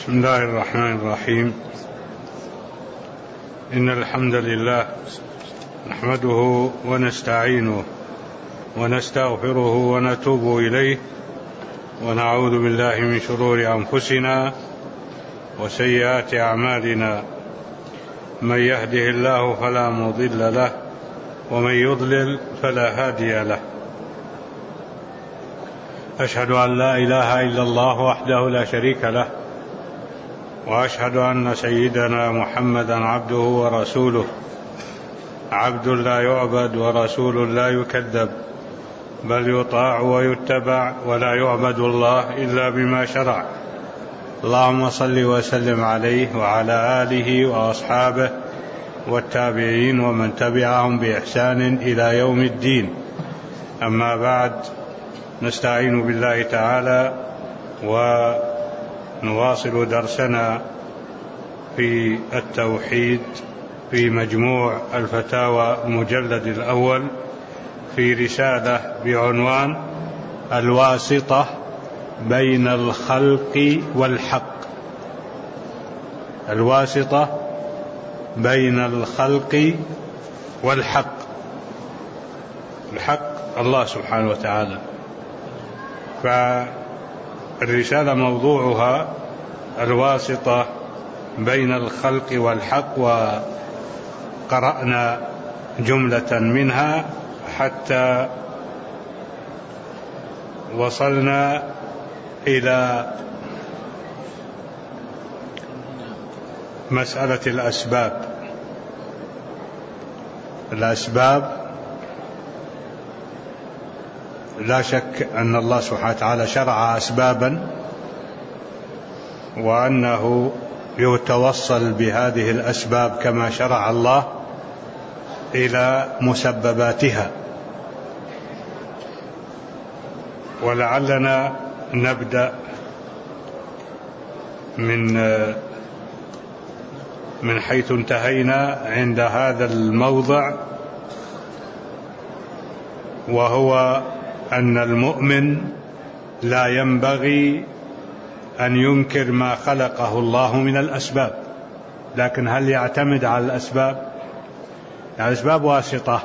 بسم الله الرحمن الرحيم. إن الحمد لله نحمده ونستعينه ونستغفره ونتوب إليه ونعوذ بالله من شرور أنفسنا وسيئات أعمالنا، من يهده الله فلا مضل له ومن يضلل فلا هادي له. أشهد أن لا إله إلا الله وحده لا شريك له، وأشهد أن سيدنا محمدا عبده ورسوله، عبد لا يعبد ورسول لا يكذب، بل يطاع ويتبع ولا يعبد الله إلا بما شرع. اللهم صل وسلم عليه وعلى آله وأصحابه والتابعين ومن تبعهم بإحسان إلى يوم الدين. أما بعد، نستعين بالله تعالى ونواصل درسنا في التوحيد في مجموع الفتاوى المجلد الأول في رسالة بعنوان الواسطة بين الخلق والحق. الواسطة بين الخلق والحق. الحق الله سبحانه وتعالى. فالرسالة موضوعها الواسطة بين الخلق والحق، وقرأنا جملة منها حتى وصلنا إلى مسألة الأسباب. الأسباب لا شك أن الله سبحانه وتعالى شرع أسبابا، وأنه يتوصل بهذه الأسباب كما شرع الله إلى مسبباتها. ولعلنا نبدأ من حيث انتهينا عند هذا الموضع، وهو أن المؤمن لا ينبغي أن ينكر ما خلقه الله من الأسباب، لكن هل يعتمد على الأسباب؟ الأسباب واسطة،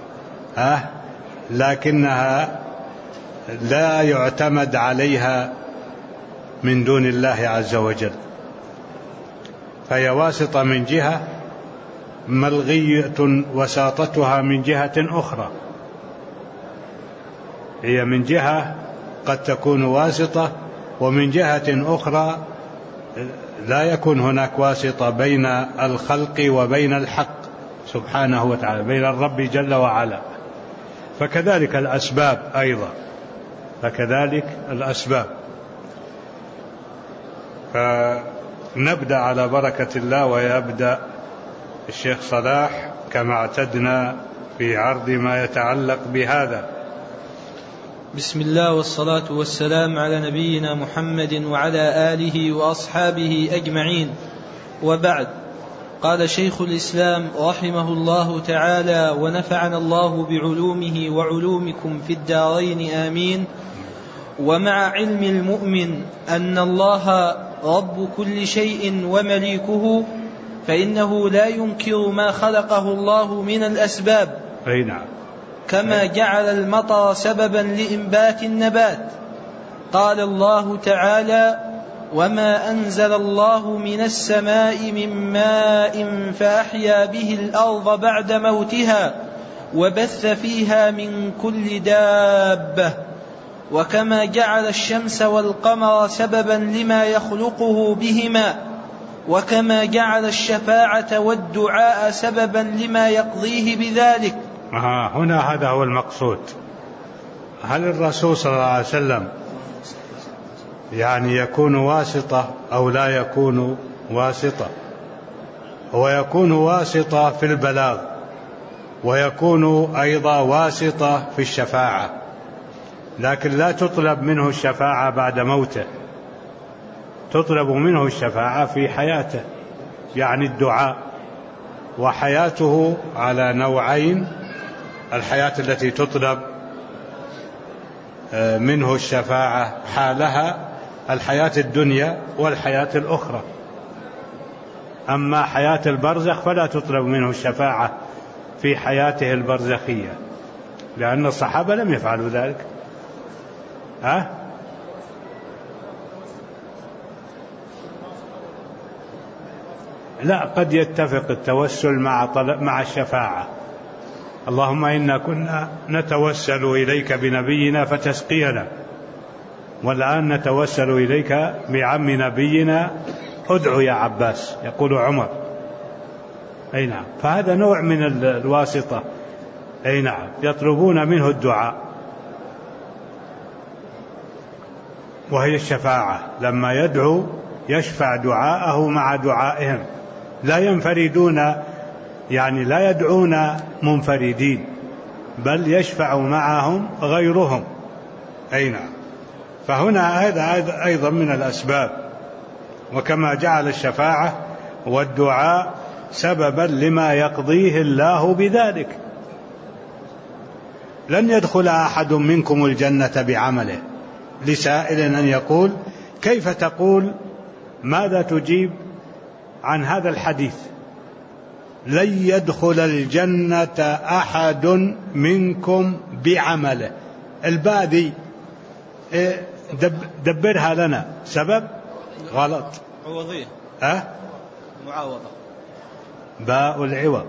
لكنها لا يعتمد عليها من دون الله عز وجل، فهي واسطة من جهة، ملغية وساطتها من جهة أخرى. هي من جهة قد تكون واسطة، ومن جهة أخرى لا يكون هناك واسطة بين الخلق وبين الحق سبحانه وتعالى، بين الرب جل وعلا. فكذلك الأسباب أيضا، فكذلك الأسباب. فنبدأ على بركة الله، ويبدأ الشيخ صلاح كما اعتدنا في عرض ما يتعلق بهذا. بسم الله والصلاة والسلام على نبينا محمد وعلى آله وأصحابه أجمعين، وبعد. قال شيخ الإسلام رحمه الله تعالى ونفعنا الله بعلومه وعلومكم في الدارين آمين. ومع علم المؤمن أن الله رب كل شيء ومليكه، فإنه لا ينكر ما خلقه الله من الأسباب، كما جعل المطر سببا لإنبات النبات. قال الله تعالى: وما أنزل الله من السماء من ماء فأحيا به الأرض بعد موتها وبث فيها من كل دابة. وكما جعل الشمس والقمر سببا لما يخلقه بهما، وكما جعل الشفاعة والدعاء سببا لما يقضيه بذلك. هنا هذا هو المقصود. هل الرسول صلى الله عليه وسلم يعني يكون واسطة أو لا يكون واسطة؟ هو يكون واسطة في البلاغ، ويكون أيضا واسطة في الشفاعة، لكن لا تطلب منه الشفاعة بعد موته، تطلب منه الشفاعة في حياته، يعني الدعاء. وحياته على نوعين: الحياة التي تطلب منه الشفاعة حالها، الحياة الدنيا والحياة الأخرى. أما حياة البرزخ فلا تطلب منه الشفاعة في حياته البرزخية، لأن الصحابة لم يفعلوا ذلك. لا، قد يتفق التوسل مع الشفاعة. اللهم إنا كنا نتوسل إليك بنبينا فتسقينا، والآن نتوسل إليك بعم نبينا ادعو يا عباس، يقول عمر. أي نعم، فهذا نوع من الواسطة. أي نعم، يطلبون منه الدعاء، وهي الشفاعة. لما يدعو يشفع دعاءه مع دعائهم، لا ينفردون، يعني لا يدعون منفردين، بل يشفع معهم غيرهم. أي نعم، فهنا هذا أيضا من الأسباب. وكما جعل الشفاعة والدعاء سببا لما يقضيه الله بذلك. لن يدخل أحد منكم الجنة بعمله. لسائل أن يقول: كيف تقول؟ ماذا تجيب عن هذا الحديث؟ لن يدخل الجنة أحد منكم بعمله. الباء دي دبرها لنا. سبب غلط. عوضية. معاوضة. باء العوض.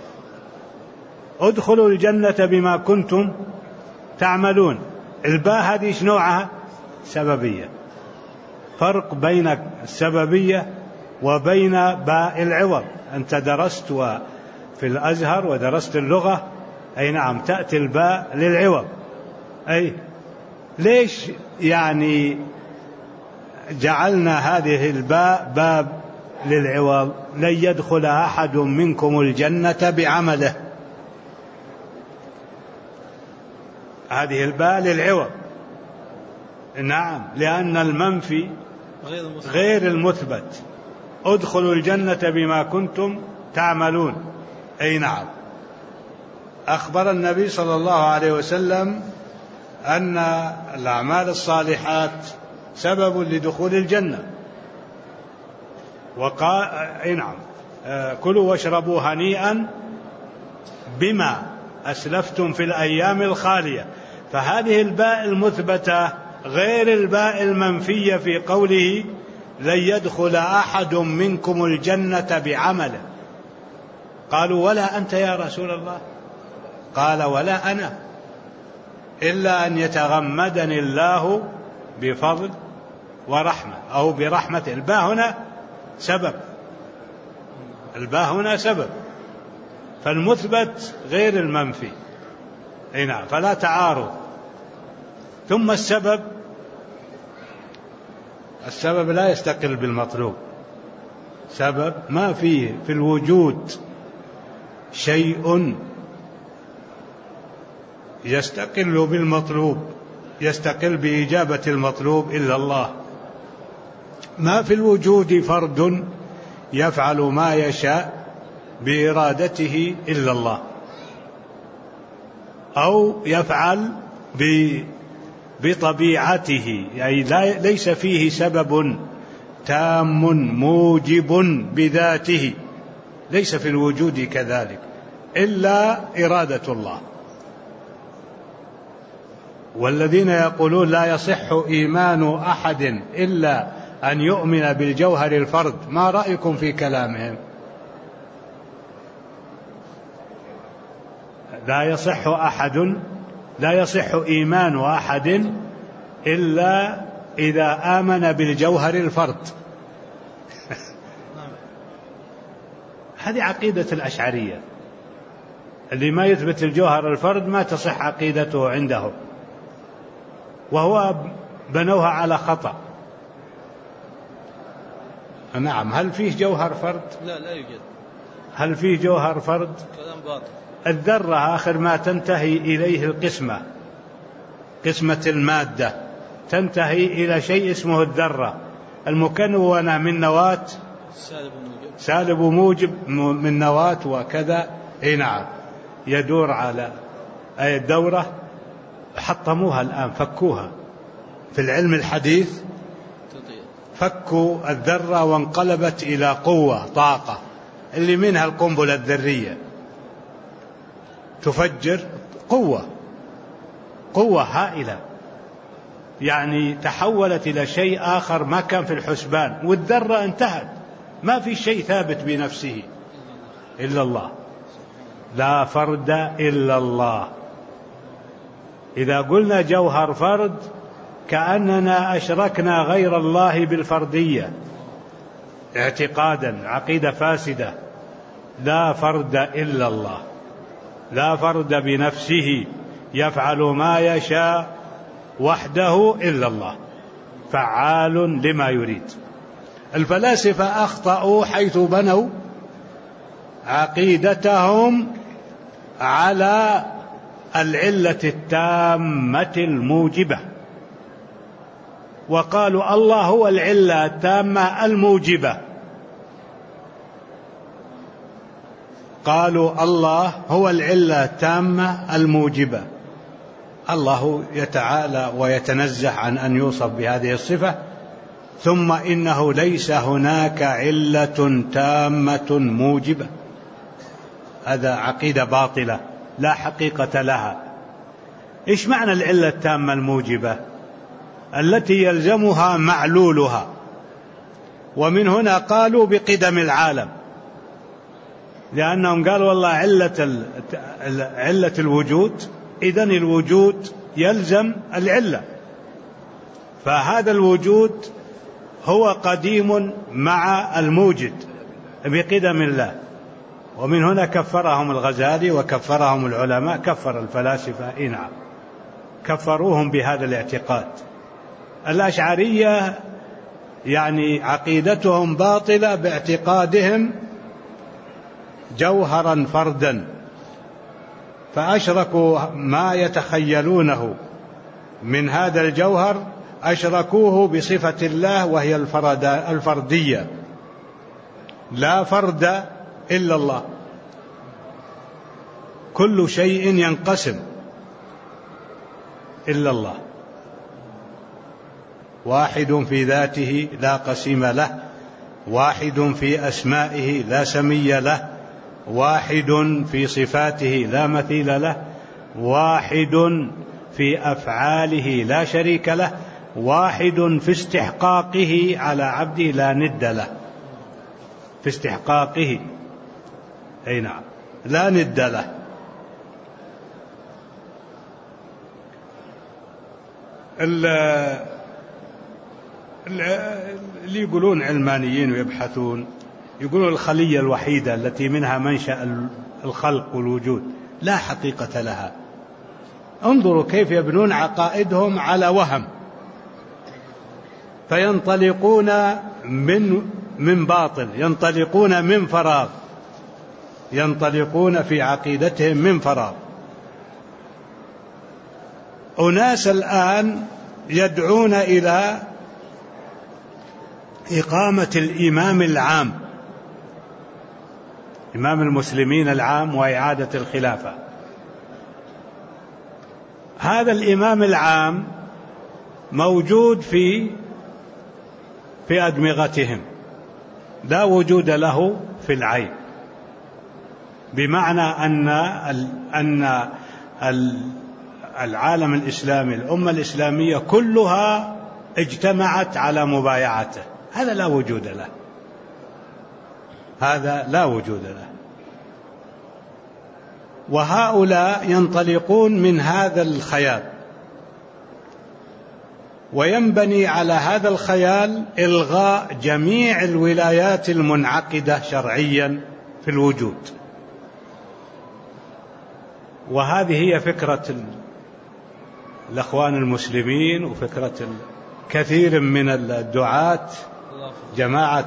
ادخلوا الجنة بما كنتم تعملون. الباء هذه ايش نوعها؟ سببية. فرق بين السببية وبين باء العوض. أنت درست في الأزهر ودرست اللغة. أي نعم، تأتي الباء للعوض. أي ليش يعني جعلنا هذه الباء باب للعوض؟ لن يدخل أحد منكم الجنة بعمله. هذه الباء للعوض. نعم، لأن المنفي غير المثبت. ادخلوا الجنة بما كنتم تعملون. أي نعم. أخبر النبي صلى الله عليه وسلم أن الأعمال الصالحات سبب لدخول الجنة. وقال: أي نعم، كلوا واشربوا هنيئا بما أسلفتم في الأيام الخالية. فهذه الباء المثبتة غير الباء المنفية في قوله: لن يدخل أحد منكم الجنة بعمله. قالوا: ولا أنت يا رسول الله؟ قال: ولا أنا، إلا أن يتغمدني الله بفضل ورحمة أو برحمة. الباء هنا سبب. الباء هنا سبب، فالمثبت غير المنفي. أي نعم، فلا تعارض. ثم السبب لا يستقل بالمطلوب. سبب ما فيه في الوجود شيء يستقل بالمطلوب، يستقل بإجابة المطلوب إلا الله. ما في الوجود فرد يفعل ما يشاء بإرادته إلا الله، أو يفعل بطبيعته، يعني ليس فيه سبب تام موجب بذاته، ليس في الوجود كذلك إلا إرادة الله. والذين يقولون لا يصح إيمان أحد إلا أن يؤمن بالجوهر الفرد، ما رأيكم في كلامهم؟ لا يصح إيمان أحد إلا إذا آمن بالجوهر الفرد. هذه عقيدة الأشعرية. اللي ما يثبت الجوهر الفرد ما تصح عقيدته عندهم، وهو بنوها على خطأ. نعم. هل فيه جوهر فرد؟ لا يوجد. هل فيه جوهر فرد؟ كلام باطل. الذرة آخر ما تنتهي إليه القسمة، قسمة المادة تنتهي إلى شيء اسمه الذرة، المكونة من نواة سالب وموجب من نواة وكذا. اي نعم، يدور على أي الدورة. حطموها الآن، فكوها في العلم الحديث، فكوا الذرة وانقلبت إلى قوة طاقة، اللي منها القنبلة الذرية تفجر، قوة هائلة، يعني تحولت إلى شيء آخر ما كان في الحسبان، والذرة انتهت، ما في شيء ثابت بنفسه إلا الله، لا فرد إلا الله. إذا قلنا جوهر فرد كأننا أشركنا غير الله بالفردية اعتقادا، عقيدة فاسدة. لا فرد إلا الله، لا فرد بنفسه يفعل ما يشاء وحده إلا الله، فعال لما يريد. الفلاسفة أخطأوا حيث بنوا عقيدتهم على العلة التامة الموجبة، وقالوا الله هو العلة التامة الموجبة. قالوا الله هو العلة التامة الموجبة. الله يتعالى ويتنزه عن أن يوصف بهذه الصفة، ثم إنه ليس هناك علة تامة موجبة. هذا عقيدة باطلة لا حقيقة لها. إيش معنى العلة التامة الموجبة؟ التي يلزمها معلولها، ومن هنا قالوا بقدم العالم، لأنهم قالوا والله علة الوجود، إذن الوجود يلزم العلة، فهذا الوجود هو قديم مع الموجد بقدم الله. ومن هنا كفرهم الغزالي وكفرهم العلماء، كفر الفلاسفة، نعم كفروهم بهذا الاعتقاد. الأشعرية يعني عقيدتهم باطلة باعتقادهم جوهرا فردا، فأشركوا ما يتخيلونه من هذا الجوهر، أشركوه بصفة الله وهي الفردية. لا فرد إلا الله، كل شيء ينقسم إلا الله، واحد في ذاته لا قسيم له، واحد في أسمائه لا سمي له، واحد في صفاته لا مثيل له، واحد في أفعاله لا شريك له، واحد في استحقاقه على عبده لا ند له، في استحقاقه، أي نعم لا ند له. اللي يقولون علمانيين ويبحثون يقولون الخلية الوحيدة التي منها منشأ الخلق والوجود لا حقيقة لها. انظروا كيف يبنون عقائدهم على وهم، فينطلقون من باطل، ينطلقون من فراغ، ينطلقون في عقيدتهم من فراغ. أناس الآن يدعون إلى إقامة الإمام العام، إمام المسلمين العام، وإعادة الخلافة. هذا الإمام العام موجود في أدمغتهم، لا وجود له في العين، بمعنى أن العالم الإسلامي، الأمة الإسلامية كلها اجتمعت على مبايعته. هذا لا وجود له، هذا لا وجود له. وهؤلاء ينطلقون من هذا الخيال، وينبني على هذا الخيال إلغاء جميع الولايات المنعقدة شرعيا في الوجود. وهذه هي فكرة الأخوان المسلمين وفكرة كثير من الدعاة، جماعة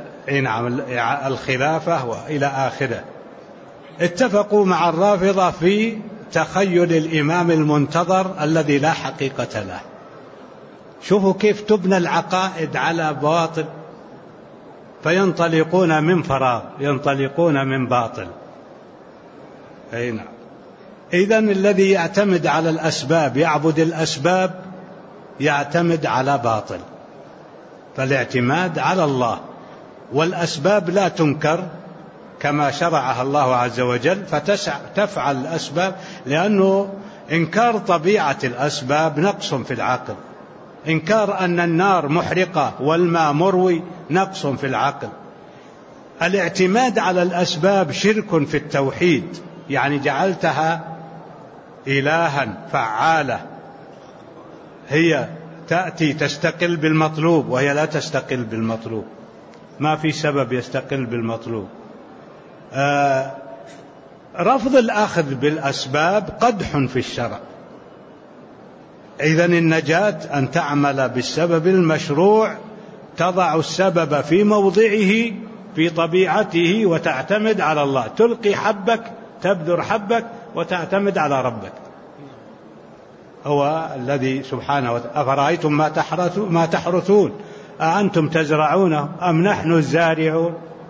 الخلافة وإلى آخره. اتفقوا مع الرافضة في تخيل الإمام المنتظر الذي لا حقيقة له. شوفوا كيف تبنى العقائد على باطل، فينطلقون من فراغ، ينطلقون من باطل. أي نعم. إذن الذي يعتمد على الأسباب، يعبد الأسباب، يعتمد على باطل. فالاعتماد على الله، والأسباب لا تنكر كما شرعها الله عز وجل، فتفعل الأسباب، لأنه إنكار طبيعة الأسباب نقص في العقل، إنكار أن النار محرقة والماء مروي نقص في العقل. الاعتماد على الأسباب شرك في التوحيد، يعني جعلتها إلها فعالة، هي تأتي تستقل بالمطلوب وهي لا تستقل بالمطلوب، ما في سبب يستقل بالمطلوب. رفض الأخذ بالأسباب قدح في الشرع. إذن النجاة أن تعمل بالسبب المشروع، تضع السبب في موضعه في طبيعته وتعتمد على الله، تلقي حبك، تبذر حبك وتعتمد على ربك. هو الذي سبحانه وتعالى أفرأيتم ما تحرثون أأنتم تزرعونه أم نحن الزارعون.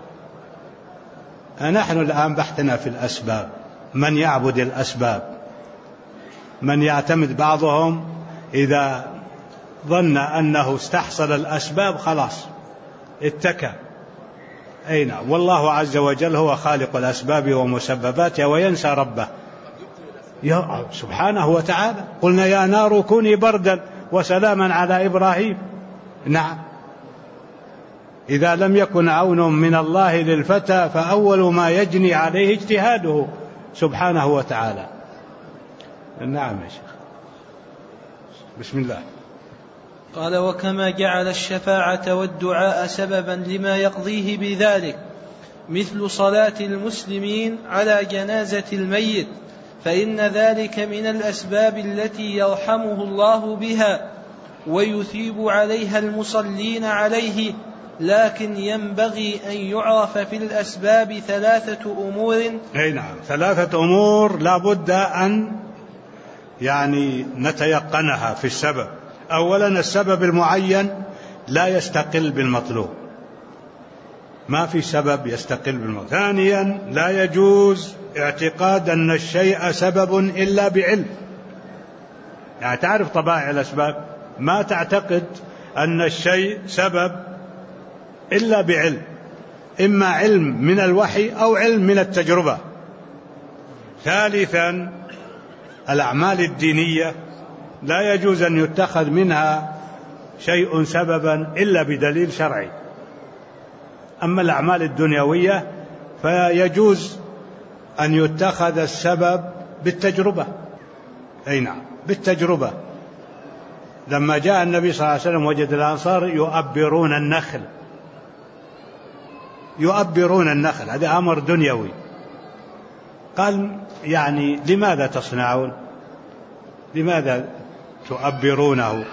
نحن الآن بحثنا في الأسباب، من يعبد الأسباب، من يعتمد. بعضهم إذا ظن أنه استحصل الأسباب خلاص اتكى. أين والله عز وجل هو خالق الأسباب ومسبباتها وينسى ربه سبحانه وتعالى. قلنا يا نار كوني بردا وسلاما على إبراهيم. نعم، إذا لم يكن عون من الله للفتى فأول ما يجني عليه اجتهاده سبحانه وتعالى. نعم يا شيخ، بسم الله. قال: وكما جعل الشفاعة والدعاء سببا لما يقضيه بذلك، مثل صلاة المسلمين على جنازة الميت، فإن ذلك من الأسباب التي يرحمه الله بها ويثيب عليها المصلين عليه. لكن ينبغي أن يعرف في الأسباب 3 أمور. نعم، 3 أمور لا بد أن نتيقنها في السبب. أولا، السبب المعين لا يستقل بالمطلوب، ما في سبب يستقل بالمطلوب. ثانيا، لا يجوز اعتقاد أن الشيء سبب إلا بعلم، يعني تعرف طبائع الأسباب، ما تعتقد أن الشيء سبب إلا بعلم، إما علم من الوحي أو علم من التجربة. ثالثا، الأعمال الدينية لا يجوز أن يتخذ منها شيء سببا إلا بدليل شرعي. أما الأعمال الدنيوية فيجوز أن يتخذ السبب بالتجربة. أي نعم، بالتجربة. لما جاء النبي صلى الله عليه وسلم وجد الأنصار يؤبرون النخل، هذا أمر دنيوي. قال لماذا تصنعون؟ لماذا تؤبرونه؟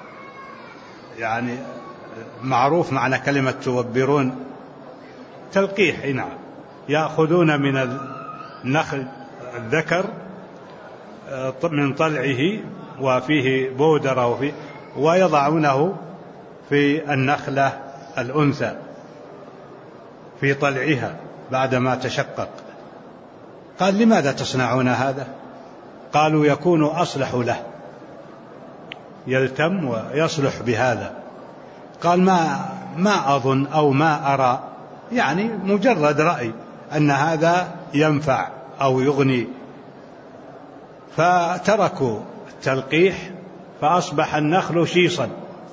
معروف معنى كلمة تؤبرون تلقيح. نعم، يأخذون من النخل الذكر من طلعه وفيه بودرة ويضعونه في النخلة الأنثى في طلعها بعدما تشقق. قال: لماذا تصنعون هذا؟ قالوا: يكون أصلح له، يلتم ويصلح بهذا. قال: ما أظن أو ما أرى، مجرد رأي أن هذا ينفع أو يغني. فتركوا التلقيح فأصبح النخل شيصا.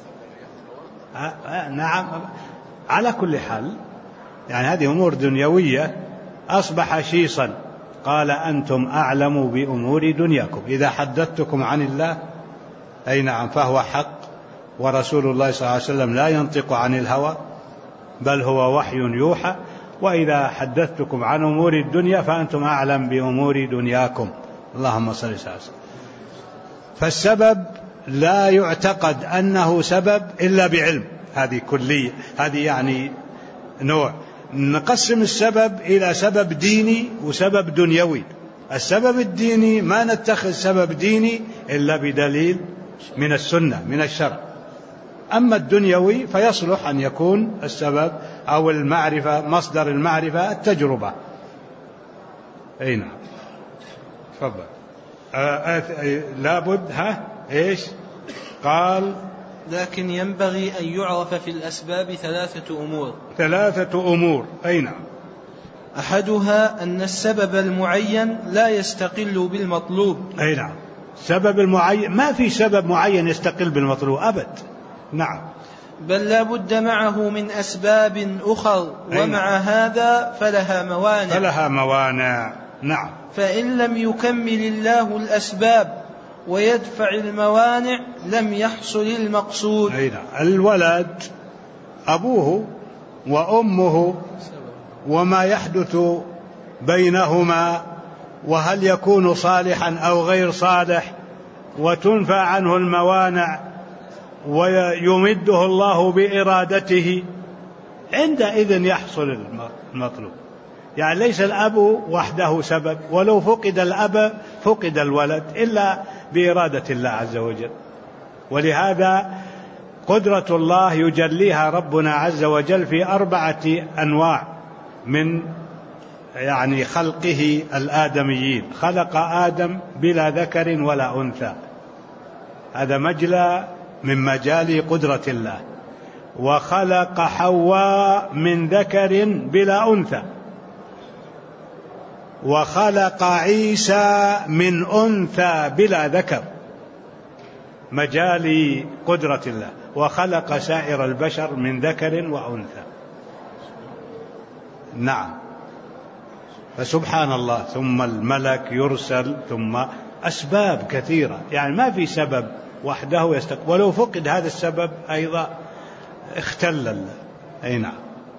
نعم، على كل حال هذه أمور دنيوية. أصبح شيصا. قال: أنتم أعلم بأمور دنياكم، إذا حدثتكم عن الله أي نعم فهو حق، ورسول الله صلى الله عليه وسلم لا ينطق عن الهوى بل هو وحي يوحى، وإذا حدثتكم عن أمور الدنيا فأنتم أعلم بأمور دنياكم. اللهم صل وسلم. فالسبب لا يعتقد أنه سبب إلا بعلم، هذه كلية، هذه نوع. نقسم السبب إلى سبب ديني وسبب دنيوي. السبب الديني ما نتخذ سبب ديني إلا بدليل من السنة من الشرع. أما الدنيوي فيصلح أن يكون السبب أو المعرفة، مصدر المعرفة التجربة. أي نعم، تفضل. لابد إيش قال؟ لكن ينبغي أن يعرف في الأسباب 3 أمور. أي نعم. أحدها أن السبب المعين لا يستقل بالمطلوب. أي نعم. سبب المعين، ما في سبب معين يستقل بالمطلوب أبد. نعم. بل لا بد معه من أسباب أخر، ومع هذا فلها موانع. نعم. فإن لم يكمل الله الأسباب ويدفع الموانع لم يحصل المقصود. أي نعم. الولد أبوه وأمه وما يحدث بينهما، وهل يكون صالحا أو غير صالح، وتنفى عنه الموانع ويمده الله بإرادته، عندئذ يحصل المطلوب. يعني ليس الأب وحده سبب، ولو فقد الأب فقد الولد إلا بإرادة الله عز وجل. ولهذا قدرة الله يجليها ربنا عز وجل في 4 أنواع من يعني خلقه الآدميين. خلق آدم بلا ذكر ولا أنثى، هذا مجلى من مجال قدرة الله. وخلق حواء من ذكر بلا أنثى. وخلق عيسى من أنثى بلا ذكر، مجال قدرة الله. وخلق سائر البشر من ذكر وأنثى. نعم. فسبحان الله. ثم الملك يرسل، ثم أسباب كثيرة، يعني ما في سبب وحده يستقبل، ولو فقد هذا السبب أيضا اختل. أي نعم.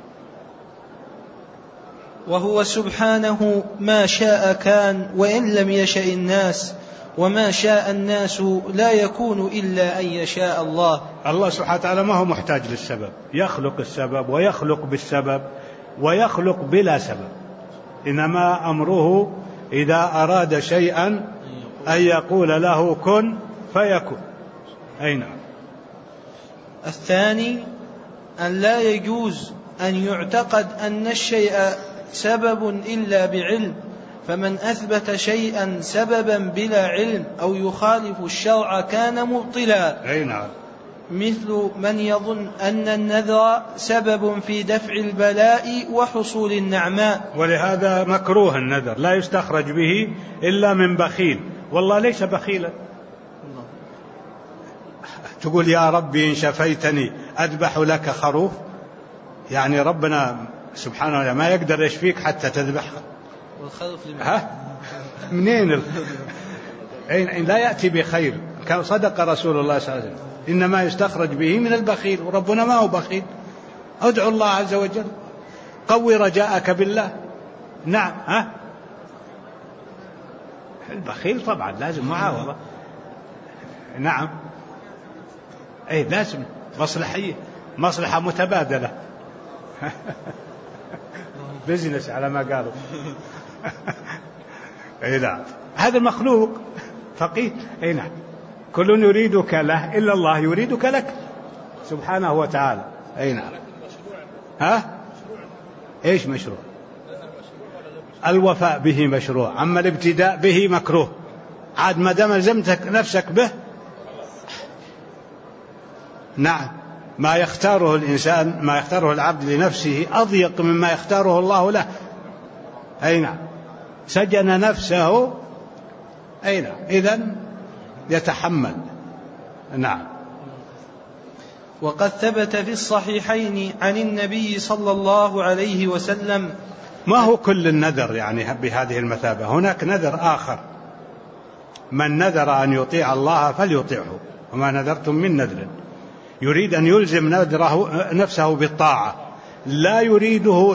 وهو سبحانه ما شاء كان وإن لم يشأ الناس، وما شاء الناس لا يكون إلا أن يشاء الله. الله سبحانه وتعالى ما هو محتاج للسبب، يخلق السبب ويخلق بالسبب ويخلق بلا سبب. إنما أمره إذا أراد شيئا أن يقول له كن فيكون. أي نعم. الثاني أن لا يجوز أن يعتقد أن الشيء سبب إلا بعلم، فمن أثبت شيئا سببا بلا علم أو يخالف الشرع كان مبطلا. أي نعم. مثل من يظن أن النذر سبب في دفع البلاء وحصول النعماء. ولهذا مكروه النذر، لا يستخرج به إلا من بخيل. والله ليس بخيلا. تقول يا ربي إن شفيتني أذبح لك خروف، يعني ربنا سبحانه وتعالى ما يقدر يشفيك حتى تذبحها. منين لا يأتي بخير. كان صدق رسول الله صلى الله عليه وسلم، إنما يستخرج به من البخيل، وربنا ما هو بخيل. ادعو الله عز وجل، قوي رجاءك بالله. نعم. البخيل طبعا لازم معاوضة. نعم. أي لازم مصلحية، مصلحة متبادلة. بزنس على ما قالوا. أي نعم. هذا المخلوق فقير. أي نعم. كل يريدك له إلا الله يريدك لك سبحانه وتعالى. أي نعم. إيش مشروع؟ الوفاء به مشروع، أما الابتداء به مكروه. عاد ما دام لزمتك نفسك به. نعم. ما يختاره الإنسان، ما يختاره العبد لنفسه أضيق مما يختاره الله له. أي نعم. سجن نفسه. أي نعم. إذن يتحمل. نعم. وقد ثبت في الصحيحين عن النبي صلى الله عليه وسلم. ما هو كل النذر يعني بهذه المثابة، هناك نذر آخر. من نذر أن يطيع الله فليطيعه، وما نذرتم من نذر. يريد أن يلزم نفسه بالطاعة، لا يريده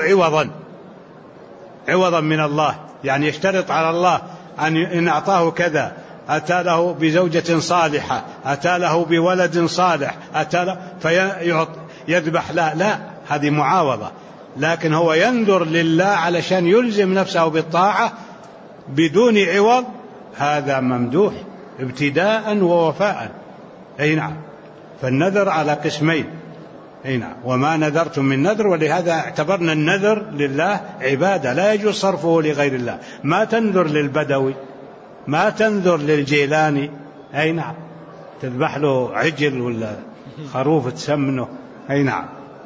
عوضا من الله. يعني يشترط على الله أن أعطاه كذا، أتى له بزوجة صالحة، أتى له بولد صالح، أتى له فيذبح. لا، هذه معاوضة. لكن هو ينذر لله علشان يلزم نفسه بالطاعة بدون عوض، هذا ممدوح ابتداء ووفاء. أي نعم. فالنذر على قسمين. أي نعم. وما نذرتم من نذر، ولهذا اعتبرنا النذر لله عبادة لا يجوز صرفه لغير الله. ما تنذر للبدوي، ما تنذر للجيلاني. أي نعم. تذبح له عجل ولا خروف تسمنه. أي نعم.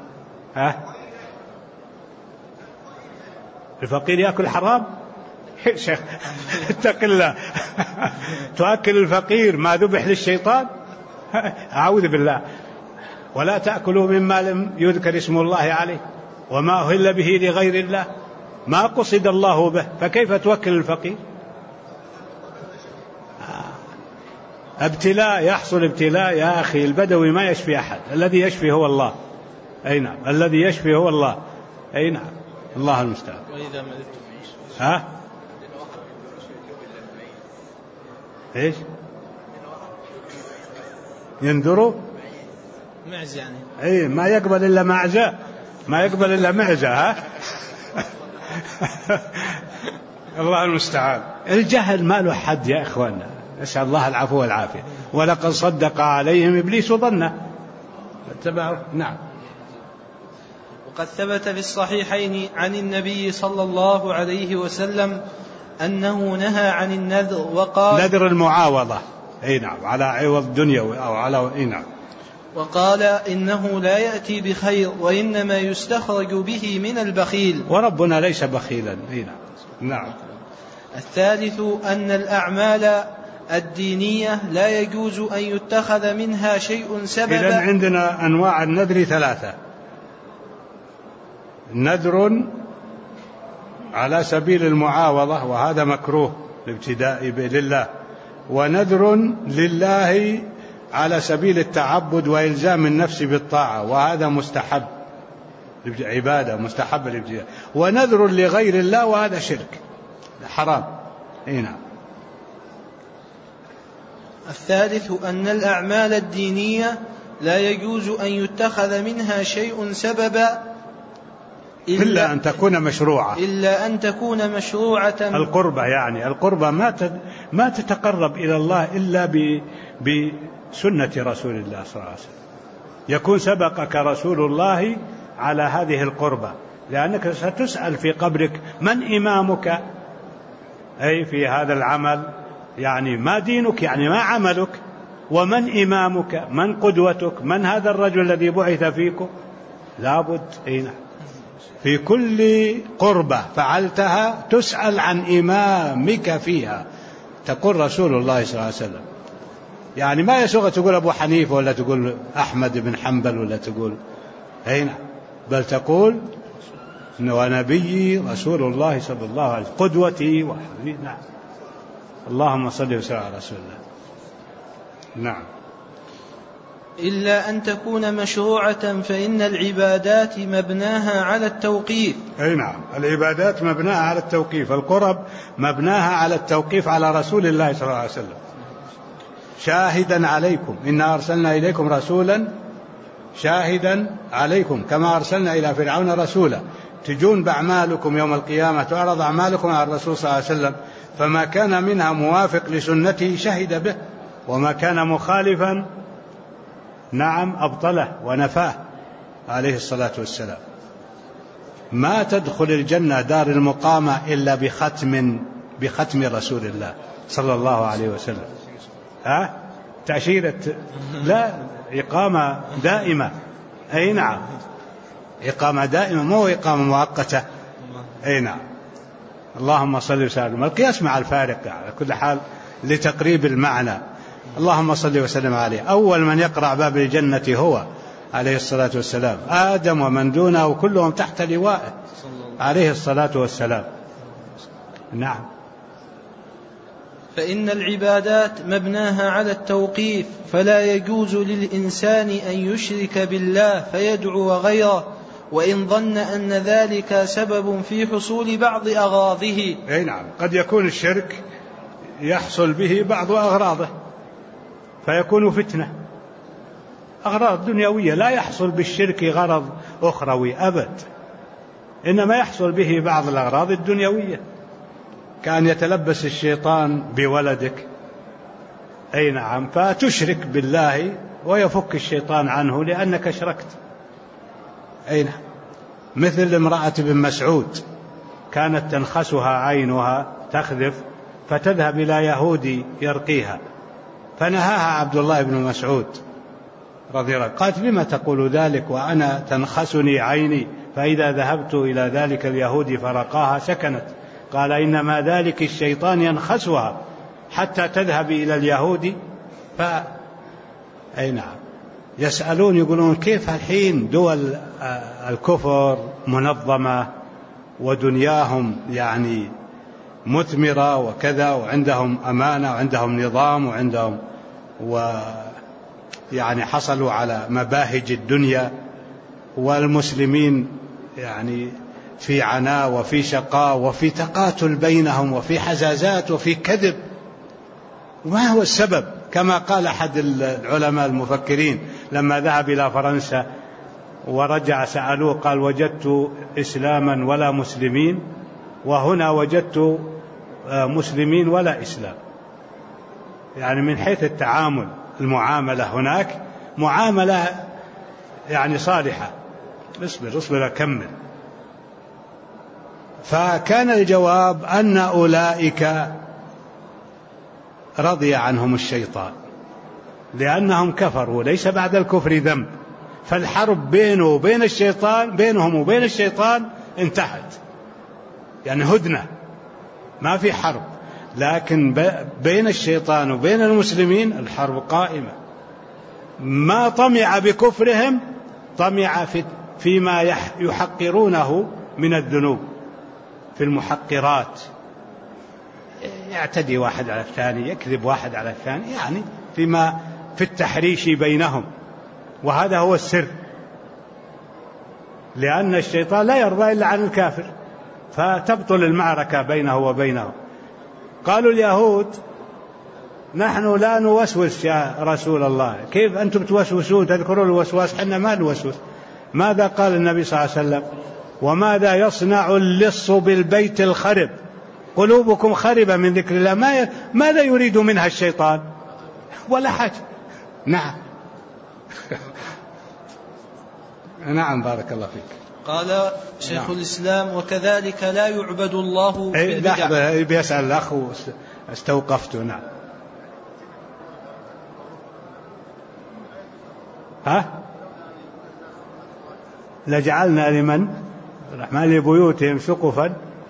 الفقير يأكل حرام؟ شيخ اتق الله. تؤكل الفقير ما ذبح للشيطان؟ أعوذ بالله. ولا تأكلوا مما لم يذكر اسم الله عليه وما أهل به لغير الله ما قصد الله به، فكيف تؤكل الفقير؟ ابتلاء، يحصل ابتلاء يا أخي. البدوي ما يشفي أحد، الذي يشفي هو الله. أي نعم، الذي يشفي هو الله. أي نعم، الله المستعان. وإذا ملت إيش ينذروا معز يعني؟ أي ما يقبل إلا معزة، ما يقبل إلا معزة. الله المستعان. الجهل ما له حد يا إخواننا، نسأل الله العفو والعافية. ولقد صدق عليهم إبليس ظنه فاتبعوا. نعم. وقد ثبت في الصحيحين عن النبي صلى الله عليه وسلم أنه نهى عن النذر وقال: نذر المعاوضة. أي نعم، على عوض دنيوي أو على. أي نعم. وقال: إنه لا يأتي بخير وإنما يستخرج به من البخيل، وربنا ليس بخيلا. أي نعم. نعم. الثالث أن الأعمال الدينية لا يجوز أن يتخذ منها شيء سببا. إذن عندنا أنواع النذر ثلاثة: نذر على سبيل المعاوضة وهذا مكروه الابتداء لله، ونذر لله على سبيل التعبد وإلزام النفس بالطاعة وهذا مستحب عبادة، مستحب الابتداء. ونذر لغير الله وهذا شرك حرام. أي نعم. الثالث أن الأعمال الدينية لا يجوز أن يتخذ منها شيء سببا إلا أن تكون مشروعة. إلا أن تكون مشروعة. القربة يعني، القربة ما تتقرب إلى الله إلا بسنة رسول الله صلى الله عليه وسلم. يكون سبقك رسول الله على هذه القربة، لأنك ستسأل في قبرك: من إمامك؟ أي في هذا العمل، يعني ما دينك، يعني ما عملك، ومن إمامك، من قدوتك، من هذا الرجل الذي بعث فيكم. لابد في كل قربة فعلتها تسأل عن إمامك فيها. تقول رسول الله صلى الله عليه وسلم، يعني ما يسوغ تقول أبو حنيفة ولا تقول أحمد بن حنبل ولا تقول هنا، بل تقول ونبي رسول الله صلى الله عليه وسلم قدوتي وحبيبي. نعم. اللهم صل وسلم على رسول الله. نعم. إلا أن تكون مشروعة فإن العبادات مبناها على التوقيف. أي نعم، العبادات مبناها على التوقيف، القرب مبناها على التوقيف على رسول الله صلى الله عليه وسلم. شاهدا عليكم إنا أرسلنا إليكم رسولا شاهدا عليكم كما أرسلنا إلى فرعون رسولا. تجون بأعمالكم يوم القيامة تعرض أعمالكم على الرسول صلى الله عليه وسلم، فما كان منها موافق لسنته شهد به، وما كان مخالفا نعم أبطله ونفاه عليه الصلاة والسلام. ما تدخل الجنة دار المقامة إلا بختم رسول الله صلى الله عليه وسلم. تأشيرة لا، إقامة دائمة. أي نعم، إقامة دائمة مو إقامة مؤقتة. أي نعم. اللهم صل وسلم. القياس مع الفارق على كل حال لتقريب المعنى. اللهم صل وسلم عليه. أول من يقرع باب الجنة هو عليه الصلاة والسلام، آدم ومن دونه كلهم تحت لوائه عليه الصلاة والسلام. نعم. فإن العبادات مبناها على التوقيف، فلا يجوز للإنسان أن يشرك بالله فيدعو غيره وإن ظن أن ذلك سبب في حصول بعض أغراضه. أي نعم، قد يكون الشرك يحصل به بعض أغراضه فيكون فتنة، أغراض دنيوية. لا يحصل بالشرك غرض أخروي أبد، إنما يحصل به بعض الأغراض الدنيوية، كأن يتلبس الشيطان بولدك. أي نعم، فتشرك بالله ويفك الشيطان عنه لأنك أشركت. أي نعم. مثل امرأة بن مسعود كانت تنخسها عينها تخذف فتذهب إلى يهودي يرقيها، فنهاها عبد الله بن مسعود رضي الله. قالت: لما تقول ذلك وأنا تنخسني عيني، فإذا ذهبت إلى ذلك اليهودي فرقاها سكنت. قال: إنما ذلك الشيطان ينخسها حتى تذهب إلى اليهودي. أي نعم. يسألون يقولون: كيف الحين دول الكفر منظمة ودنياهم يعني مثمرة وكذا، وعندهم أمانة وعندهم نظام وعندهم يعني حصلوا على مباهج الدنيا، والمسلمين يعني في عناء وفي شقاء وفي تقاتل بينهم وفي حزازات وفي كذب. ما هو السبب؟ كما قال أحد العلماء المفكرين لما ذهب إلى فرنسا ورجع سألوه قال: وجدت إسلاما ولا مسلمين، وهنا وجدت مسلمين ولا إسلام. يعني من حيث التعامل، المعاملة هناك معاملة يعني صالحة. اصبر أكمل. فكان الجواب أن أولئك رضي عنهم الشيطان لأنهم كفروا، ليس بعد الكفر ذنب، فالحرب بينه وبين الشيطان، بينهم وبين الشيطان انتهت، يعني هدنة، ما في حرب. لكن بين الشيطان وبين المسلمين الحرب قائمة. ما طمع بكفرهم، طمع فيما يحقرونه من الذنوب، في المحقرات، يعتدي واحد على الثاني، يكذب واحد على الثاني، يعني في التحريش بينهم. وهذا هو السر، لأن الشيطان لا يرضى إلا عن الكافر، فتبطل المعركة بينه وبينه. قالوا اليهود: نحن لا نوسوس يا رسول الله. كيف أنتم توسوسون تذكرون الوسواس؟ حنا ما نوسوس. ماذا قال النبي صلى الله عليه وسلم؟ وماذا يصنع اللص بالبيت الخرب؟ قلوبكم خربة من ذكر الله. ماذا يريد منها الشيطان؟ ولا حاجة. نعم. نعم، بارك الله فيك. قال شيخ الإسلام: وكذلك لا يعبد الله بالبدع. لحظة، بيسأل الأخ استوقفته. نعم. لجعلنا لمن الرحمن لبيوتهم سقفا.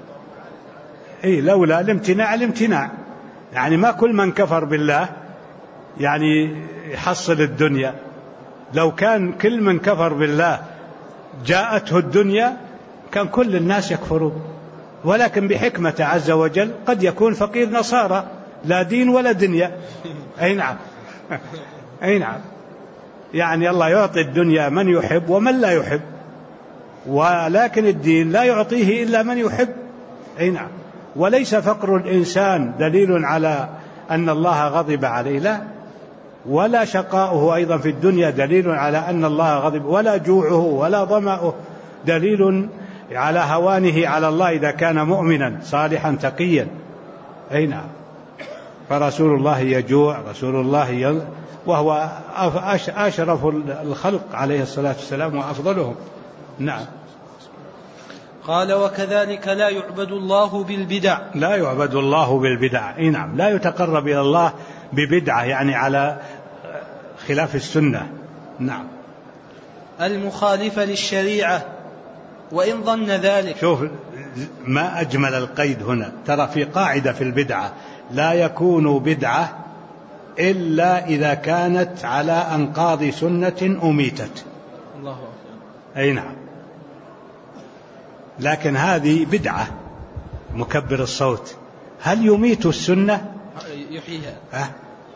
لولا الامتناع، يعني ما كل من كفر بالله يعني يحصل الدنيا. لو كان كل من كفر بالله جاءته الدنيا كان كل الناس يكفرون، ولكن بحكمة عز وجل قد يكون فقير نصارى لا دين ولا دنيا. أي نعم. يعني الله يعطي الدنيا من يحب ومن لا يحب، ولكن الدين لا يعطيه إلا من يحب. أي نعم. وليس فقر الإنسان دليل على أن الله غضب عليه، لا، ولا شقاؤه أيضا في الدنيا دليل على أن الله غضب، ولا جوعه ولا ظمأه دليل على هوانه على الله إذا كان مؤمنا صالحا تقيا. أي نعم. فرسول الله يجوع، رسول الله وهو أشرف الخلق عليه الصلاة والسلام وأفضلهم. نعم. قال: وكذلك لا يعبد الله بالبدع. لا يعبد الله بالبدع. أي نعم. لا يتقرب إلى الله ببدعة، يعني على خلاف السنة. نعم. المخالفة للشريعة وإن ظن ذلك. شوف ما أجمل القيد هنا. ترى في قاعدة في البدعة: لا يكون بدعة إلا إذا كانت على أنقاض سنة أميتت. الله أكبر. أي نعم. لكن هذه بدعة، مكبر الصوت، هل يميت السنة؟ يحييها.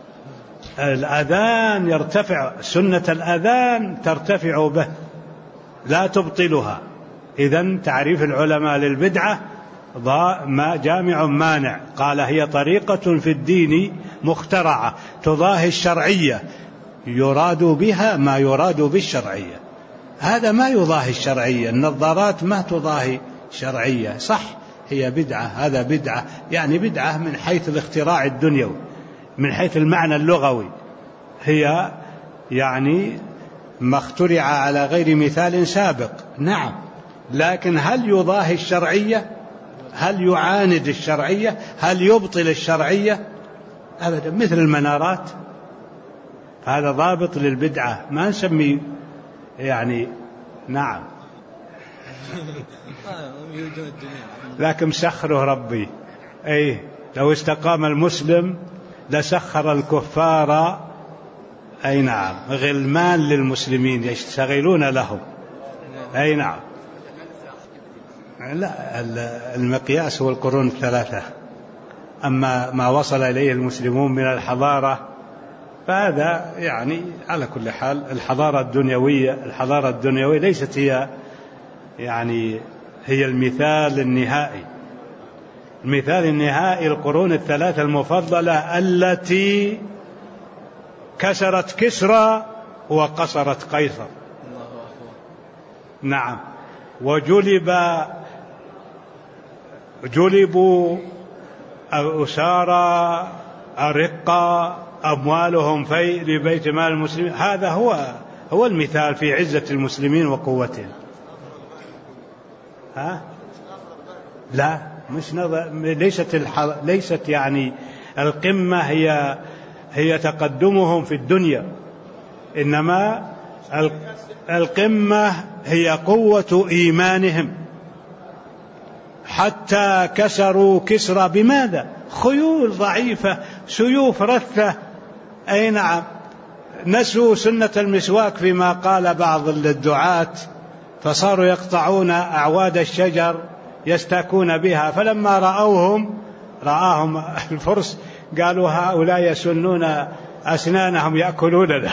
الأذان يرتفع، سنة الأذان ترتفع به، لا تبطلها. إذن تعريف العلماء للبدعة جامع مانع. قال: هي طريقة في الدين مخترعة تضاهي الشرعية، يراد بها ما يراد بالشرعية. هذا ما يضاهي الشرعية، النظارات ما تضاهي شرعية، صح، هي بدعة. هذا بدعة، يعني بدعة من حيث الاختراع الدنيوي، من حيث المعنى اللغوي هي يعني ما اخترع على غير مثال سابق. نعم. لكن هل يضاهي الشرعية؟ هل يعاند الشرعية؟ هل يبطل الشرعية؟ أبدا. مثل المنارات، هذا ضابط للبدعة، ما نسمي يعني. نعم. لكن سخره ربي. أي لو استقام المسلم لسخر الكفار، أي نعم، غلمان للمسلمين يشتغلون لهم. أي نعم. لا، المقياس هو القرون الثلاثة. أما ما وصل إليه المسلمون من الحضارة فهذا يعني على كل حال الحضارة الدنيوية ليست هي يعني هي المثال النهائي. المثال النهائي القرون الثلاثة المفضلة التي كسرت كسرى وقصرت قيصر. نعم. جلبوا أسارى أرقى أموالهم في لبيت مال المسلمين. هذا هو المثال في عزة المسلمين وقوتهم. لا، مش نظر، ليست يعني القمة هي تقدمهم في الدنيا، إنما القمة هي قوة إيمانهم، حتى كسروا كسرى بماذا؟ خيول ضعيفة، سيوف رثة. أي نعم. نسوا سنة المسواك فيما قال بعض الدعاة، فصاروا يقطعون أعواد الشجر يستاكون بها، فلما رآهم الفرس قالوا هؤلاء يسنون أسنانهم يأكلوننا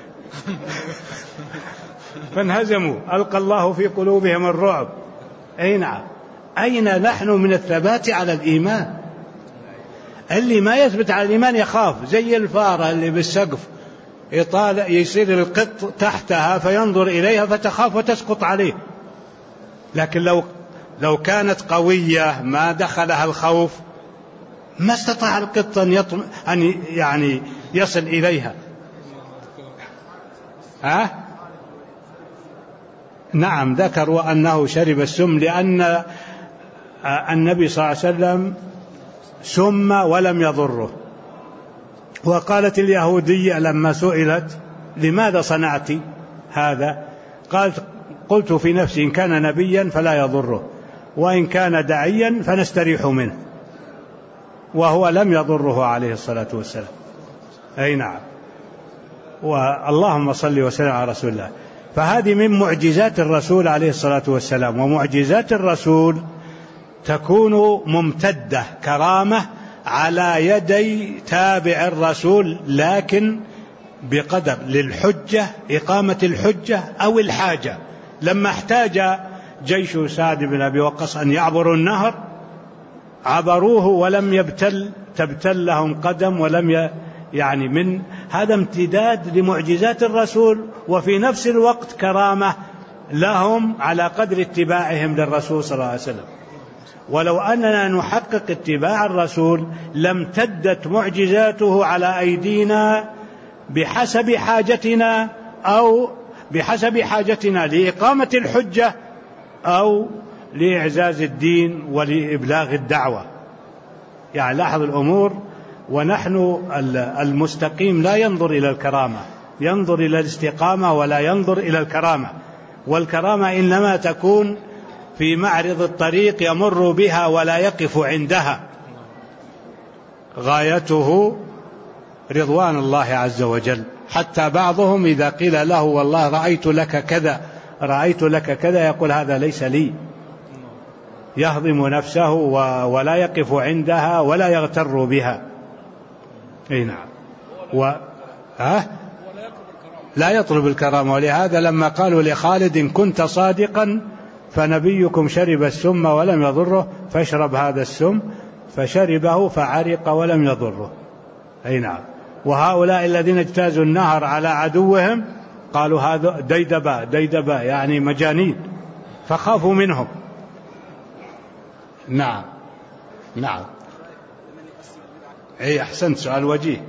فانهزموا، ألقى الله في قلوبهم الرعب. أي نعم. أين نحن من الثبات على الإيمان؟ اللي ما يثبت على الإيمان يخاف، زي الفارة اللي بالسقف يصير القط تحتها فينظر إليها فتخاف وتسقط عليه. لكن لو كانت قوية ما دخلها الخوف ما استطاع القط أن يعني يصل إليها. نعم. ذكروا أنه شرب السم لأن النبي صلى الله عليه وسلم سم ولم يضره. وقالت اليهودية لما سئلت لماذا صنعت هذا، قلت في نفسي إن كان نبيا فلا يضره، وإن كان داعيا فنستريح منه، وهو لم يضره عليه الصلاة والسلام. أي نعم. واللهم صل وسلم على رسول الله. فهذه من معجزات الرسول عليه الصلاة والسلام. ومعجزات الرسول تكون ممتدة كرامة على يدي تابع الرسول، لكن بقدر للحجة، إقامة الحجة أو الحاجة. لما احتاج جيش سعد بن أبي وقاص أن يعبروا النهر عبروه ولم تبتل لهم قدم، ولم يعني من هذا امتداد لمعجزات الرسول، وفي نفس الوقت كرامة لهم على قدر اتباعهم للرسول صلى الله عليه وسلم. ولو أننا نحقق اتباع الرسول لامتدت معجزاته على أيدينا بحسب حاجتنا، أو بحسب حاجتنا لإقامة الحجة أو لإعزاز الدين ولإبلاغ الدعوة. يعني لاحظ الأمور. ونحن المستقيم لا ينظر إلى الكرامة، ينظر إلى الاستقامة ولا ينظر إلى الكرامة. والكرامة إنما تكون في معرض الطريق يمر بها ولا يقف عندها. غايته رضوان الله عز وجل. حتى بعضهم إذا قيل له والله رأيت لك كذا يقول هذا ليس لي، يهضم نفسه ولا يقف عندها ولا يغتر بها. اي نعم. لا يطلب الكرامة. ولهذا لما قالوا لخالد إن كنت صادقا فنبيكم شرب السم ولم يضره فاشرب هذا السم، فشربه فعرق ولم يضره. أي نعم. وهؤلاء الذين اجتازوا النهر على عدوهم قالوا هذا ديدبا يعني مجانين، فخافوا منهم. نعم. أي أحسنت، سؤال وجيه.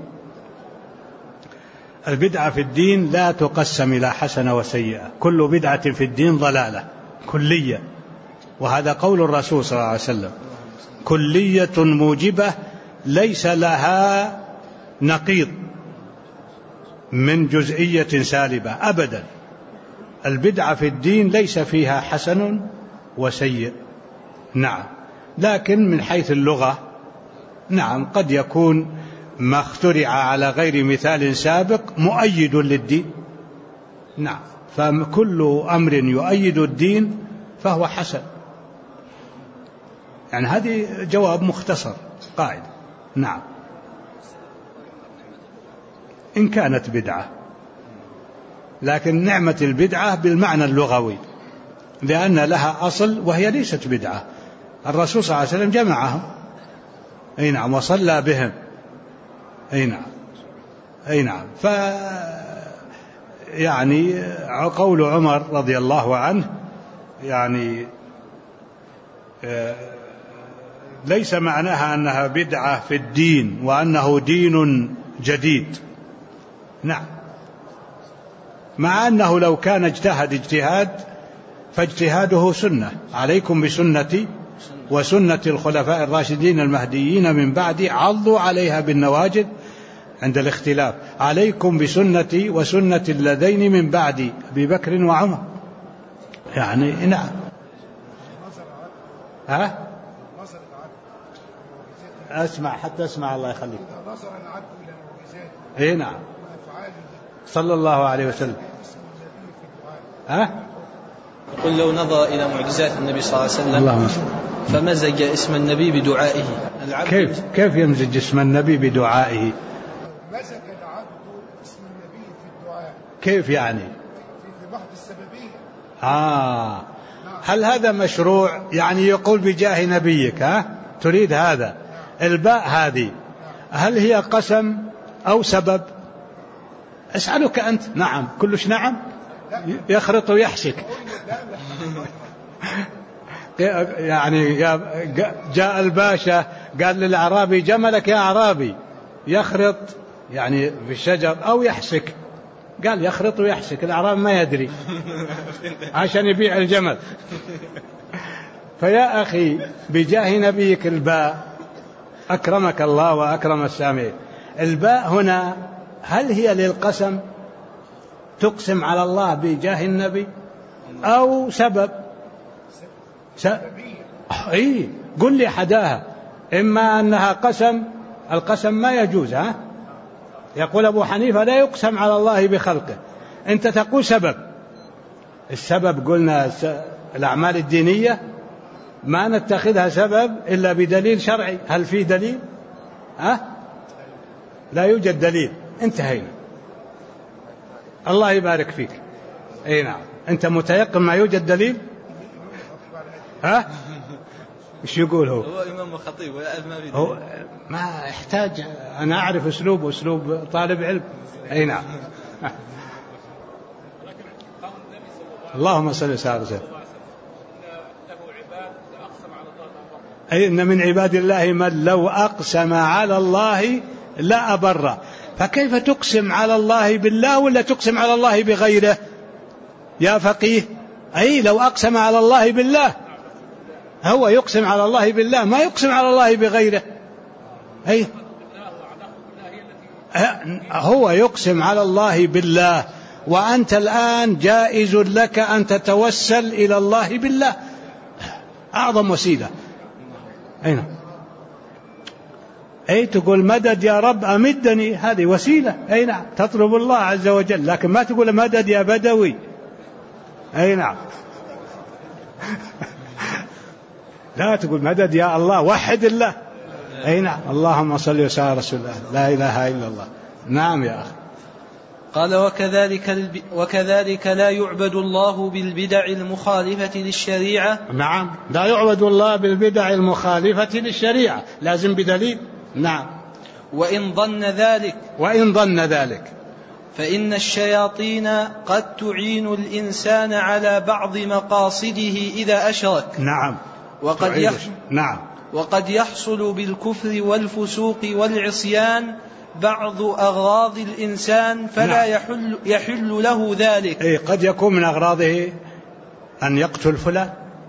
البدعة في الدين لا تقسم إلى حسنة وسيئة، كل بدعة في الدين ضلالة كلية، وهذا قول الرسول صلى الله عليه وسلم. كلية موجبة ليس لها نقيض، من جزئية سالبة أبدا. البدعة في الدين ليس فيها حسن وسيء، نعم، لكن من حيث اللغة نعم قد يكون ما اخترع على غير مثال سابق مؤيد للدين، نعم، فكل أمر يؤيد الدين فهو حسن. يعني هذه جواب مختصر قاعدة، نعم، إن كانت بدعة، لكن نعمة البدعة بالمعنى اللغوي، لأن لها أصل وهي ليست بدعة. الرسول صلى الله عليه وسلم جمعهم، أي نعم، وصلى بهم، أي نعم، أي نعم. يعني قول عمر رضي الله عنه يعني ليس معناها أنها بدعة في الدين وأنه دين جديد، نعم، مع أنه لو كان اجتهاد فاجتهاده سنة. عليكم بسنتي وسنة الخلفاء الراشدين المهديين من بعدي عضوا عليها بالنواجذ عند الاختلاف. عليكم بسنتي وسنة الذين من بعدي أبي بكر وعمر، يعني نعم. ها؟ أسمع حتى أسمع، الله يخليك. إيه نعم، صلى الله عليه وسلم. ها؟ يقول لو نظر إلى معجزات النبي صلى الله عليه وسلم فمزج اسم النبي بدعائه، كيف يمزج اسم النبي بدعائه؟ مزج العبد اسم النبي في الدعاء. كيف يعني؟ في بحث السببية. هل هذا مشروع؟ يعني يقول بجاه نبيك، ها؟ تريد هذا؟ الباء هذه هل هي قسم أو سبب؟ أسألك أنت. نعم، كلش نعم، يخرط ويحشك. يعني جاء الباشا قال للأعرابي جملك يا أعرابي، يخرط يعني في الشجر أو يحسك، قال يخرط ويحسك، الأعرابي ما يدري عشان يبيع الجمل. فيا أخي بجاه نبيك الباء، أكرمك الله وأكرم السامعين، الباء هنا هل هي للقسم؟ تقسم على الله بجاه النبي أو سبب؟ إيه، قل لي حداها. إما أنها قسم، القسم ما يجوز، ها؟ يقول أبو حنيفة لا يقسم على الله بخلقه. أنت تقول سبب. السبب قلنا الأعمال الدينية ما نتخذها سبب إلا بدليل شرعي. هل في دليل؟ لا يوجد دليل، انتهينا. الله يبارك فيك. اي نعم، انت متيقن ما يوجد دليل؟ ايش يقول هو امام وخطيب هو ما يحتاج. انا اعرف اسلوب طالب علم. اي نعم. اللهم صل وسلم. أي إن من عباد الله من لو أقسم على الله لا أبر. فكيف تقسم على الله بالله ولا تقسم على الله بغيره يا فقيه؟ أي لو أقسم على الله بالله، هو يقسم على الله بالله، ما يقسم على الله بغيره. أي هو يقسم على الله بالله، وأنت الآن جائز لك أن تتوسل إلى الله بالله، أعظم وسيلة. أين؟ أي تقول مدد يا رب أمدني، هذه وسيلة. أي نعم، تطلب الله عز وجل، لكن ما تقول مدد يا بدوي. أي نعم. لا تقول مدد يا الله، وحد الله. أي نعم، اللهم صل وسلم على رسول الله، لا إله إلا الله. نعم يا أخي. قال وكذلك لا يعبد الله بالبدع المخالفة للشريعة. نعم، لا يعبد الله بالبدع المخالفة للشريعة، لازم بدليل. نعم. وإن ظن ذلك فإن الشياطين قد تعين الإنسان على بعض مقاصده إذا أشرك. نعم. وقد يحصل بالكفر والفسوق والعصيان بعض أغراض الإنسان فلا يحل له ذلك. أي قد يكون من أغراضه أن يقتل فلان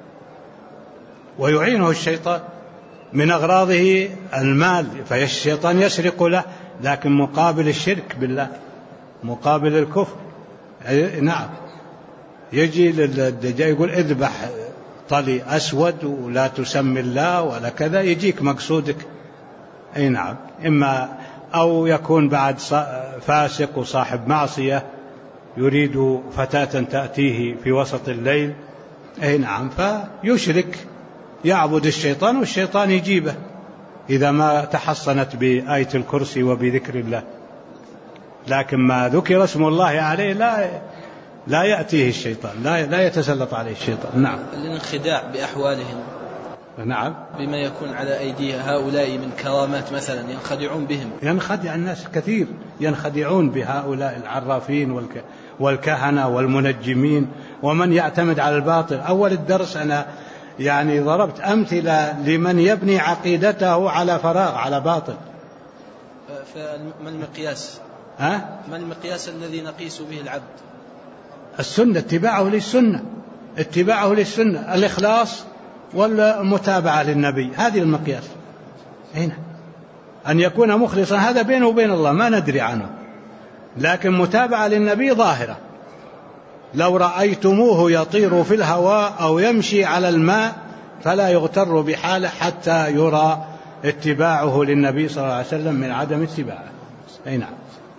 ويعينه الشيطان، من أغراضه المال فالشيطان يسرق له، لكن مقابل الشرك بالله. مقابل الكفر. نعم، يجي للدجال يقول اذبح طلي أسود ولا تسمي الله ولا كذا، يجيك مقصودك. أي نعم، إما أو يكون بعد فاسق وصاحب معصية يريد فتاة تأتيه في وسط الليل. أي نعم، فيشرك، يعبد الشيطان والشيطان يجيبه إذا ما تحصنت بآية الكرسي وبذكر الله. لكن ما ذكر اسم الله عليه لا يأتيه الشيطان، لا يتسلط عليه الشيطان. نعم. الانخداع بأحوالهم. نعم، بما يكون على أيدي هؤلاء من كرامات مثلا ينخدعون بهم. ينخدع الناس كثير، ينخدعون بهؤلاء العرافين والكهنة والمنجمين ومن يعتمد على الباطل. أول الدرس أنا يعني ضربت أمثلة لمن يبني عقيدته على فراغ، على باطل. فما المقياس؟ ما المقياس الذي نقيس به العبد؟ السنة، اتباعه للسنة، الإخلاص والمتابعة للنبي، هذه المقياس. هنا أن يكون مخلصا هذا بينه وبين الله ما ندري عنه، لكن متابعة للنبي ظاهرة. لو رأيتموه يطير في الهواء أو يمشي على الماء فلا يغتر بحاله حتى يرى اتباعه للنبي صلى الله عليه وسلم من عدم اتباعه. أي نعم.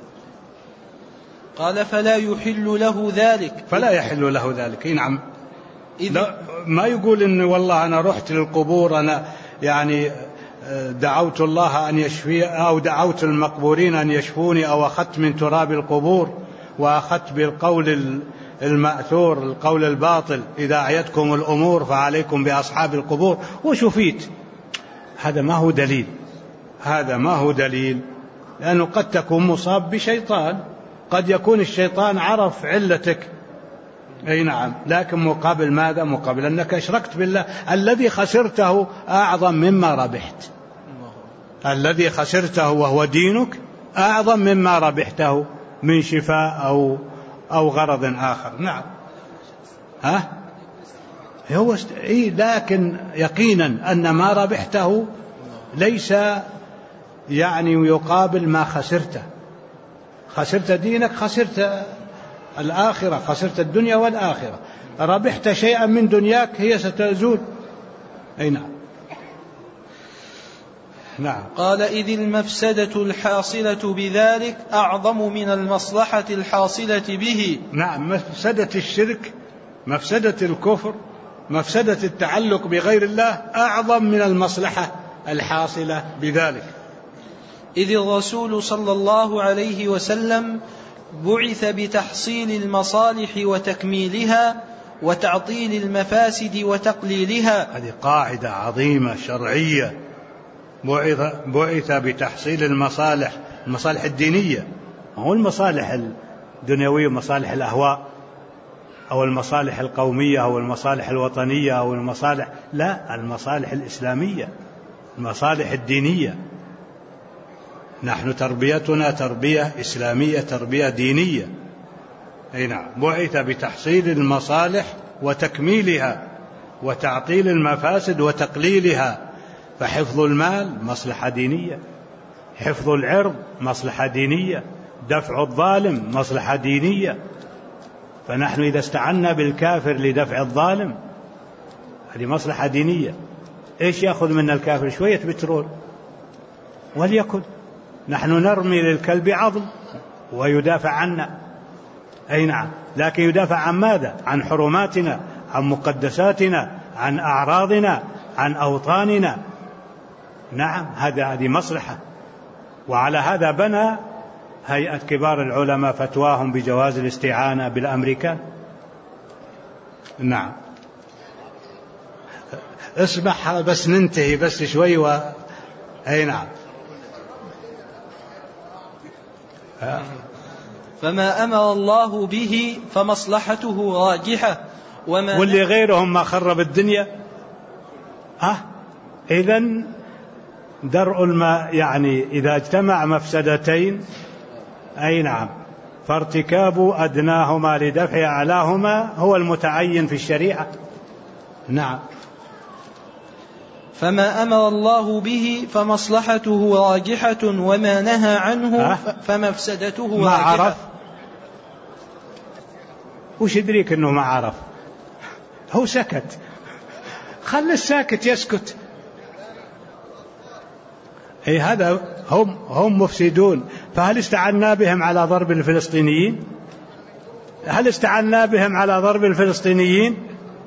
قال فلا يحل له ذلك. نعم. ما يقول إن والله أنا رحت للقبور، أنا يعني دعوت الله أن يشفي، أو دعوت المقبورين أن يشفوني، أو أخذت من تراب القبور وأخذت بالقول المأثور، القول الباطل، إذا أعيتكم الأمور فعليكم بأصحاب القبور وشفيت. هذا ما هو دليل، لأنه قد تكون مصاب بشيطان، قد يكون الشيطان عرف علتك. أي نعم، لكن مقابل ماذا؟ مقابل أنك أشركت بالله. الذي خسرته أعظم مما ربحت، الذي خسرته وهو دينك أعظم مما ربحته من شفاء أو غرض آخر. نعم. لكن يقينا أن ما ربحته ليس يعني يقابل ما خسرته. خسرت دينك، خسرت الآخرة، خسرت الدنيا والآخرة. ربحت شيئا من دنياك هي ستزول. أي نعم. نعم. قال إذ المفسدة الحاصلة بذلك أعظم من المصلحة الحاصلة به. نعم، مفسدة الشرك، مفسدة الكفر، مفسدة التعلق بغير الله أعظم من المصلحة الحاصلة بذلك. إذ الرسول صلى الله عليه وسلم بعث بتحصيل المصالح وتكميلها وتعطيل المفاسد وتقليلها. هذه قاعدة عظيمة شرعية. بعث بتحصيل المصالح الدينية، هو المصالح الدنيوية، مصالح الأهواء أو المصالح القومية أو المصالح الوطنية أو المصالح، لا، المصالح الإسلامية، المصالح الدينية. نحن تربيتنا تربية إسلامية، تربية دينية. أي نعم. بعث بتحصيل المصالح وتكميلها وتعطيل المفاسد وتقليلها. فحفظ المال مصلحة دينية، حفظ العرض مصلحة دينية، دفع الظالم مصلحة دينية. فنحن إذا استعنا بالكافر لدفع الظالم هذه مصلحة دينية. إيش يأخذ منا الكافر؟ شوية بترول، وليكن نحن نرمي للكلب عظم ويدافع عنا. أي نعم، لكن يدافع عن ماذا؟ عن حرماتنا، عن مقدساتنا، عن أعراضنا، عن أوطاننا. نعم، هذه مصلحة. وعلى هذا بنى هيئة كبار العلماء فتواهم بجواز الاستعانة بالأمريكان. نعم. اسمح بس ننتهي بس شوي أي نعم. فما أمر الله به فمصلحته راجحة، واللي غيرهم ما خرب الدنيا. إذن درء الماء يعني إذا اجتمع مفسدتين، أي نعم، فارتكاب أدناهما لدفع أعلاهما هو المتعين في الشريعة. نعم. فما أمر الله به فمصلحته راجحة وما نهى عنه فمفسدته راجحة. وش يدريك أنه ما عرف؟ هو سكت، خلي الساكت يسكت. أي هذا هم مفسدون. فهل استعنا بهم على ضرب الفلسطينيين؟ هل استعنا بهم على ضرب الفلسطينيين؟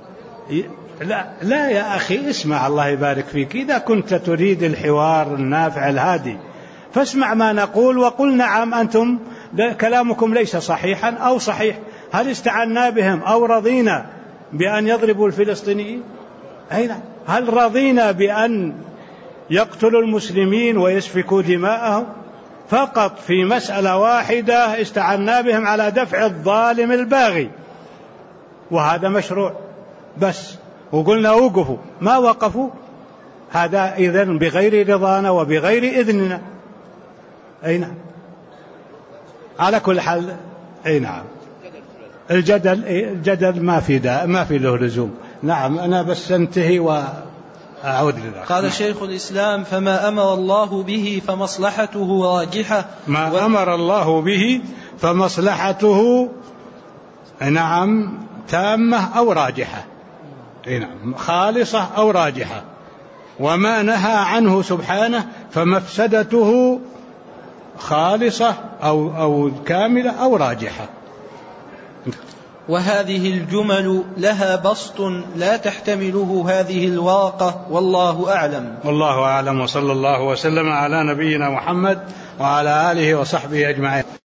لا يا أخي، اسمع الله يبارك فيك. إذا كنت تريد الحوار النافع الهادي فاسمع ما نقول وقل نعم أنتم كلامكم ليس صحيحا أو صحيح. هل استعنا بهم أو رضينا بأن يضربوا الفلسطينيين؟ أين؟ هل رضينا بأن يقتلوا المسلمين ويسفكوا دماءهم؟ فقط في مسألة واحدة استعنا بهم على دفع الظالم الباغي، وهذا مشروع بس، وقلنا وقفوا ما وقفوا. هذا إذن بغير رضانا وبغير إذننا. أي نعم، على كل حال. أي نعم، الجدل ما في له لزوم. نعم، أنا بس انتهي وأعود لله. قال شيخ الإسلام: فما أمر الله به فمصلحته راجحة. ما أمر الله به فمصلحته نعم تامة أو راجحة، نعم خالصة أو راجحة. وما نهى عنه سبحانه فمفسدته خالصة أو كاملة أو راجحة. وهذه الجمل لها بسط لا تحتمله هذه الورقة، والله أعلم. والله أعلم، وصلى الله وسلم على نبينا محمد وعلى آله وصحبه أجمعين.